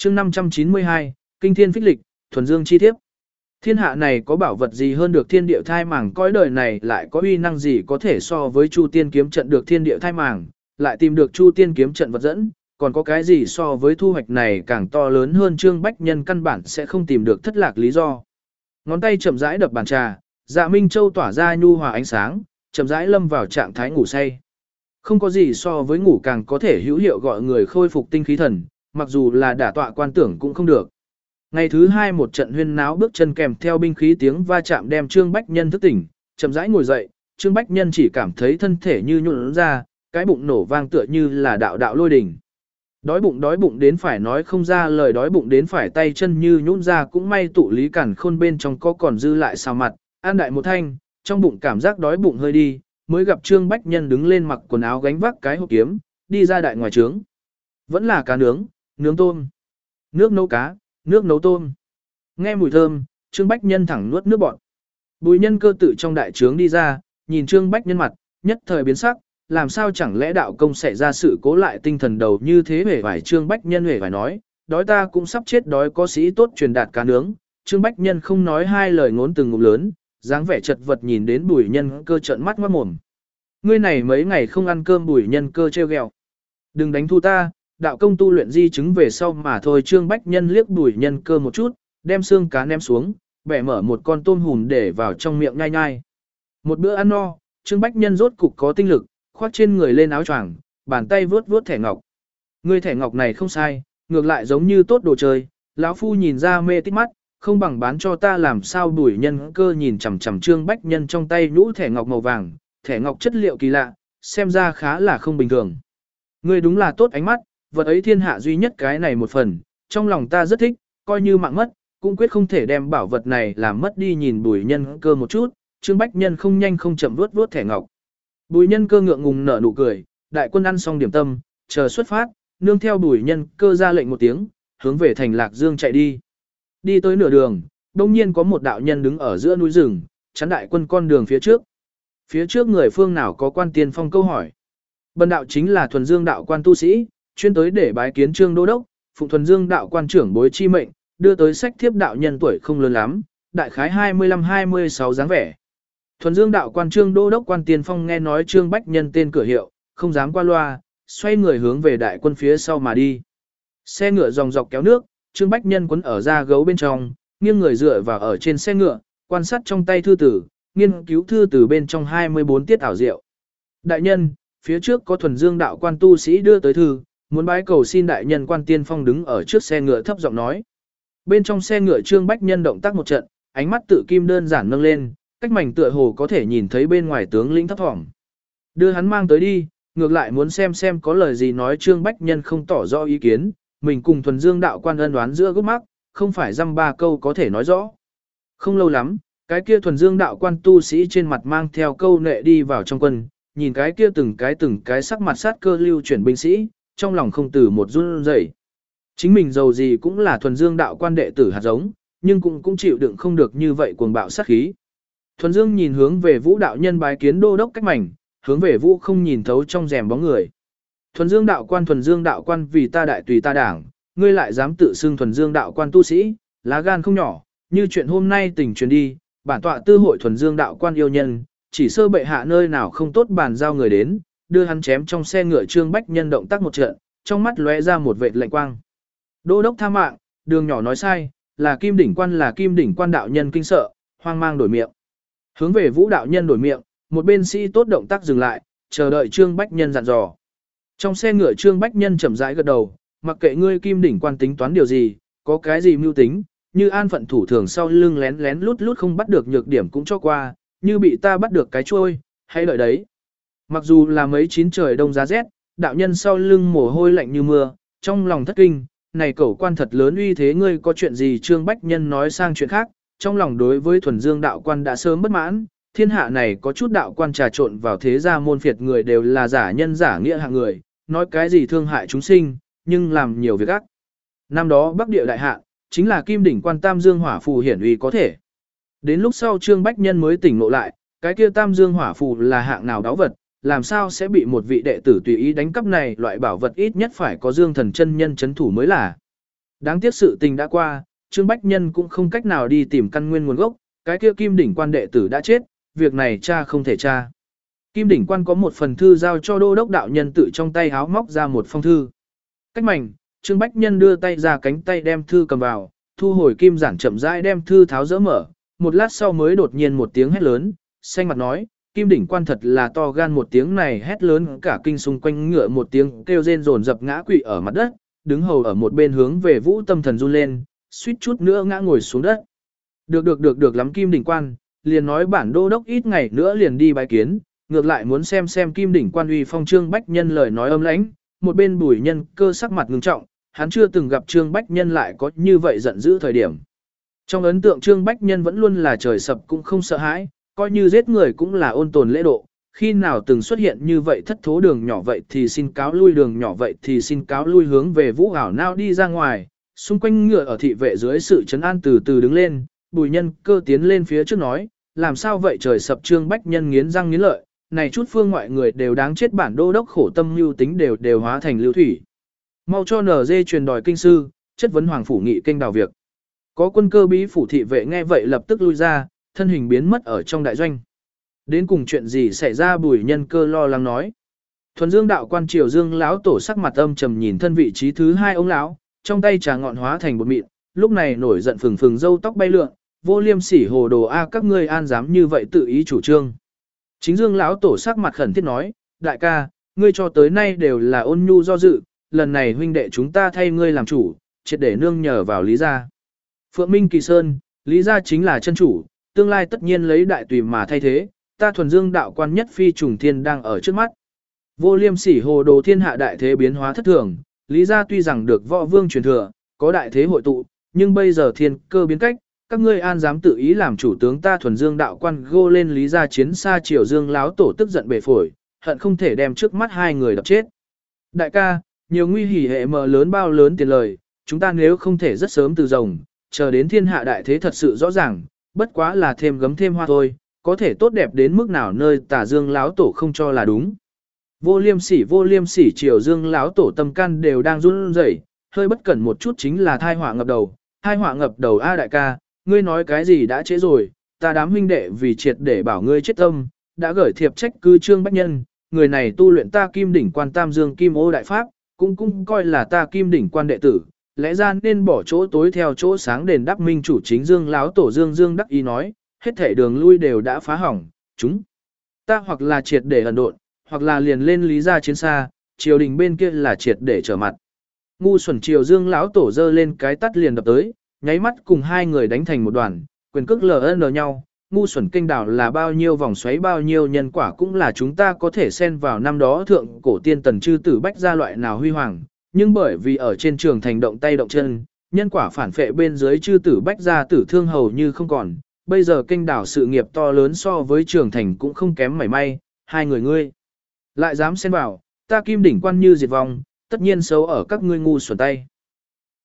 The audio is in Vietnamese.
chương 592, Kinh Thiên Phích Lịch, Thuần Dương Chi Thiếp. Thiên hạ này có bảo vật gì hơn được thiên địa thai màng, cõi đời này lại có uy năng gì có thể so với Chu Tiên kiếm trận được thiên địa thai màng, lại tìm được Chu Tiên kiếm trận vật dẫn, còn có cái gì so với thu hoạch này càng to lớn hơn. Trương Bách Nhân căn bản sẽ không tìm được thất lạc lý do. Ngón tay chậm rãi đập bàn trà, Dạ Minh Châu tỏa ra nhu hòa ánh sáng, chậm rãi lâm vào trạng thái ngủ say. Không có gì so với ngủ càng có thể hữu hiệu gọi người khôi phục tinh khí thần, mặc dù là đả tọa quan tưởng cũng không được. Ngày thứ hai một trận huyên náo bước chân kèm theo binh khí tiếng va chạm đem Trương Bách Nhân thức tỉnh, chậm rãi ngồi dậy, Trương Bách Nhân chỉ cảm thấy thân thể như nhũn ra, cái bụng nổ vang tựa như là đạo đạo lôi đình. Đói bụng đến phải nói không ra lời, đói bụng đến phải tay chân như nhũn ra, cũng may tụ lý cản khôn bên trong có còn dư lại xào mặt, ăn đại một thanh, trong bụng cảm giác đói bụng hơi đi, mới gặp Trương Bách Nhân đứng lên mặc quần áo gánh vác cái hộp kiếm, đi ra đại ngoài trướng. Vẫn là cá nướng, nướng tôm, nước nấu cá, nước nấu tôm. Nghe mùi thơm, Trương Bách Nhân thẳng nuốt nước bọt. Bùi Nhân Cơ tự trong đại trướng đi ra, nhìn Trương Bách Nhân mặt, nhất thời biến sắc, làm sao chẳng lẽ đạo công xảy ra sự cố lại tinh thần đầu như thế. Hề vải Trương Bách Nhân hề vải nói, đói ta cũng sắp chết đói, có sĩ tốt truyền đạt cá nướng. Trương Bách Nhân không nói hai lời ngốn từng ngụm lớn, dáng vẻ chật vật nhìn đến Bùi Nhân Cơ trợn mắt ngoác mồm. Ngươi này mấy ngày không ăn cơm. Bùi Nhân Cơ trêu ghẹo. Đừng đánh thu ta, đạo công tu luyện di chứng về sau mà thôi. Trương Bách Nhân liếc Bùi Nhân Cơ một chút, đem xương cá ném xuống, bẻ mở một con tôm hùm để vào trong miệng nhai nhai. Một bữa ăn no, Trương Bách Nhân rốt cục có tinh lực, khoác trên người lên áo choàng, bàn tay vuốt vuốt thẻ ngọc. Ngươi thẻ ngọc này không sai, ngược lại giống như tốt đồ chơi, lão phu nhìn ra mê tít mắt, không bằng bán cho ta làm sao. Bùi Nhân Cơ nhìn chằm chằm Trương Bách Nhân trong tay nhũ thẻ ngọc màu vàng, thẻ ngọc chất liệu kỳ lạ, xem ra khá là không bình thường. Ngươi đúng là tốt ánh mắt, vật ấy thiên hạ duy nhất cái này một phần, trong lòng ta rất thích, coi như mạng mất, cũng quyết không thể đem bảo vật này làm mất đi. Nhìn Bùi Nhân Cơ một chút, Trương Bách Nhân không nhanh không chậm vuốt vuốt thẻ ngọc. Bùi Nhân Cơ ngượng ngùng nở nụ cười, đại quân ăn xong điểm tâm, chờ xuất phát, nương theo Bùi Nhân Cơ ra lệnh một tiếng, hướng về thành Lạc Dương chạy đi. Đi tới nửa đường, đông nhiên có một đạo nhân đứng ở giữa núi rừng, chắn đại quân con đường phía trước. Phía trước người phương nào có quan tiên phong câu hỏi. Bần đạo chính là Thuần Dương đạo quan tu sĩ, chuyên tới để bái kiến Trương đô đốc, phụng Thuần Dương đạo quan trưởng bối chi mệnh, đưa tới sách thiếp đạo nhân tuổi không lớn lắm, đại khái 25-26 dáng vẻ. Thuần Dương đạo quan Trương đô đốc quan tiên phong nghe nói Trương Bách Nhân tên cửa hiệu, không dám qua loa, xoay người hướng về đại quân phía sau mà đi. Xe ngựa dòng dọc kéo nước, Trương Bách Nhân quấn ở da gấu bên trong, nghiêng người dựa vào ở trên xe ngựa, quan sát trong tay thư tử, nghiên cứu thư tử bên trong 24 tiết ảo diệu. Đại nhân, phía trước có Thuần Dương đạo quan tu sĩ đưa tới thư, muốn bái cầu xin đại nhân. Quan tiên phong đứng ở trước xe ngựa thấp giọng nói. Bên trong xe ngựa Trương Bách Nhân động tác một trận, ánh mắt tự kim đơn giản nâng lên, cách mảnh tựa hồ có thể nhìn thấy bên ngoài tướng lĩnh thấp thỏm. Đưa hắn mang tới đi, ngược lại muốn xem có lời gì nói. Trương Bách Nhân không tỏ rõ ý kiến, mình cùng Thuần Dương đạo quan ân đoán giữa gốc mắc, không phải dăm ba câu có thể nói rõ. Không lâu lắm, cái kia Thuần Dương đạo quan tu sĩ trên mặt mang theo câu nệ đi vào trong quân, nhìn cái kia từng cái sắc mặt sát cơ lưu chuyển binh sĩ, trong lòng không từ một run rẩy. Chính mình giàu gì cũng là Thuần Dương đạo quan đệ tử hạt giống, nhưng cũng chịu đựng không được như vậy cuồng bạo sát khí. Thuần Dương nhìn hướng về Vũ đạo nhân bái kiến đô đốc cách mảnh, hướng về Vũ không nhìn thấu trong rèm bóng người. Thuần Dương đạo quan vì ta đại tùy ta đảng, ngươi lại dám tự xưng Thuần Dương đạo quan tu sĩ, lá gan không nhỏ, như chuyện hôm nay tình truyền đi, bản tọa tư hội Thuần Dương đạo quan yêu nhân, chỉ sơ bệ hạ nơi nào không tốt bàn giao người đến, đưa hắn chém trong xe ngựa. Trương Bách Nhân động tác một trận, trong mắt lóe ra một vệt lạnh quang. Đô đốc tha mạng, đường nhỏ nói sai, là Kim Đỉnh quan đạo nhân kinh sợ, hoang mang đổi miệng. Hướng về Vũ đạo nhân đổi miệng, một bên sĩ tốt động tác dừng lại, chờ đợi Trương Bách Nhân dặn dò. Trong xe ngựa Trương Bách Nhân chậm rãi gật đầu, mặc kệ ngươi Kim Đỉnh quan tính toán điều gì, có cái gì mưu tính, như an phận thủ thường sau lưng lén lén lút lút không bắt được nhược điểm cũng cho qua, như bị ta bắt được cái trôi, hãy đợi đấy. Mặc dù là mấy chín trời đông giá rét, đạo nhân sau lưng mồ hôi lạnh như mưa, trong lòng thất kinh, này cẩu quan thật lớn uy thế, ngươi có chuyện gì? Trương Bách Nhân nói sang chuyện khác, trong lòng đối với Thuần Dương đạo quan đã sớm bất mãn, thiên hạ này có chút đạo quan trà trộn vào thế gia môn phiệt người đều là giả nhân giả nghĩa hạng người, nói cái gì thương hại chúng sinh, nhưng làm nhiều việc ác. Năm đó Bắc Địa đại hạ, chính là Kim Đỉnh quan Tam Dương hỏa phù hiển uy có thể. Đến lúc sau Trương Bách Nhân mới tỉnh ngộ lại, cái kia Tam Dương hỏa phù là hạng nào đáo vật, làm sao sẽ bị một vị đệ tử tùy ý đánh cắp, này loại bảo vật ít nhất phải có Dương Thần chân nhân chấn thủ mới là. Đáng tiếc sự tình đã qua, Trương Bách Nhân cũng không cách nào đi tìm căn nguyên nguồn gốc, cái kia Kim đỉnh quan đệ tử đã chết, việc này cha không thể tra. Kim đỉnh quan có một phần thư giao cho đô đốc đạo nhân tự trong tay háo móc ra một phong thư. Cách mảnh, Trương Bách Nhân đưa tay ra cánh tay đem thư cầm vào, thu hồi kim giản chậm rãi đem thư tháo dỡ mở, một lát sau mới đột nhiên một tiếng hét lớn, xanh mặt nói, Kim đỉnh quan thật là to gan, một tiếng này hét lớn cả kinh xung quanh ngựa một tiếng kêu rên rồn dập ngã quỵ ở mặt đất, đứng hầu ở một bên hướng về Vũ Tâm Thần run lên, suýt chút nữa ngã ngồi xuống đất. Được lắm Kim đỉnh quan, liền nói bản đô đốc ít ngày nữa liền đi bái kiến, ngược lại muốn xem Kim đỉnh quan uy phong. Trương Bách Nhân lời nói âm lãnh, một bên Bùi Nhân Cơ sắc mặt ngưng trọng, hắn chưa từng gặp Trương Bách Nhân lại có như vậy giận dữ thời điểm. Trong ấn tượng Trương Bách Nhân vẫn luôn là trời sập cũng không sợ hãi, coi như giết người cũng là ôn tồn lễ độ, khi nào từng xuất hiện như vậy thất thố đường nhỏ vậy thì xin cáo lui, đường nhỏ vậy thì xin cáo lui, hướng về Vũ ảo nao đi ra ngoài, xung quanh ngựa ở thị vệ dưới sự trấn an từ từ đứng lên, Bùi Nhân Cơ tiến lên phía trước nói, làm sao vậy trời sập. Trương Bách Nhân nghiến răng nghiến lợi, này chút phương ngoại người đều đáng chết, bản đô đốc khổ tâm lưu tính đều hóa thành lưu thủy. Mau cho NG truyền đòi kinh sư, chất vấn hoàng phủ nghị kênh đào việc. Có quân cơ bí phủ thị vệ nghe vậy lập tức lui ra, thân hình biến mất ở trong đại doanh. Đến cùng chuyện gì xảy ra, Bùi Nhân Cơ lo lắng nói. Thuần Dương đạo quan Triều Dương lão tổ sắc mặt âm trầm nhìn thân vị trí thứ hai ông lão, trong tay trà ngọn hóa thành bột mịn, lúc này nổi giận phừng phừng râu tóc bay lượn, vô liêm sỉ hồ đồ a, các ngươi an dám như vậy tự ý chủ trương. Chính Dương lão tổ sắc mặt khẩn thiết nói, đại ca, ngươi cho tới nay đều là ôn nhu do dự, lần này huynh đệ chúng ta thay ngươi làm chủ, triệt để nương nhờ vào Lý gia. Phượng Minh Kỳ Sơn, Lý gia chính là chân chủ, tương lai tất nhiên lấy đại tùy mà thay thế, ta Thuần Dương đạo quan nhất phi trùng thiên đang ở trước mắt. Vô liêm sỉ hồ đồ, thiên hạ đại thế biến hóa thất thường, Lý gia tuy rằng được võ vương truyền thừa, có đại thế hội tụ, nhưng bây giờ thiên cơ biến cách, các ngươi an dám tự ý làm chủ tướng ta Thuần Dương đạo quan gô lên Lý gia chiến xa. Triều Dương láo tổ tức giận bể phổi, hận không thể đem trước mắt hai người đập chết. Đại ca, nhiều nguy hỉ hệ mờ lớn bao lớn tiền lời, chúng ta nếu không thể rất sớm từ rồng, chờ đến thiên hạ đại thế thật sự rõ ràng, bất quá là thêm gấm thêm hoa thôi, có thể tốt đẹp đến mức nào nơi Tả Dương láo tổ không cho là đúng. Vô liêm sỉ, Triều Dương láo tổ tâm can đều đang run rẩy, hơi bất cẩn một chút chính là thai họa ngập đầu a. Đại ca, ngươi nói cái gì đã trễ rồi, ta đám huynh đệ vì triệt để bảo ngươi chết tâm, đã gửi thiệp trách cứ Trương Bách Nhân, người này tu luyện ta Kim đỉnh quan Tam Dương Kim Ô đại pháp, cũng coi là ta Kim đỉnh quan đệ tử, lẽ ra nên bỏ chỗ tối theo chỗ sáng đền đáp. Minh chủ chính Dương láo tổ Dương đắc ý nói, hết thể đường lui đều đã phá hỏng, chúng ta hoặc là triệt để ẩn độn, hoặc là liền lên Lý gia chiến xa, triều đình bên kia là triệt để trở mặt. Ngu xuẩn. Triều Dương lão tổ giơ lên cái tắt liền đập tới, nháy mắt cùng hai người đánh thành một đoàn, quyền cước LN nhau. Ngu xuẩn, kênh đảo là bao nhiêu vòng xoáy, bao nhiêu nhân quả cũng là chúng ta có thể xen vào. Năm đó thượng cổ tiên tần chư tử bách gia loại nào huy hoàng, nhưng bởi vì ở trên trường thành động tay động chân, nhân quả phản phệ bên dưới chư tử bách gia tử thương hầu như không còn. Bây giờ kênh đảo sự nghiệp to lớn so với trường thành cũng không kém mảy may, hai người ngươi lại dám xen vào, ta Kim đỉnh quan như diệt vong, tất nhiên xấu ở các ngươi ngu xuẩn tay.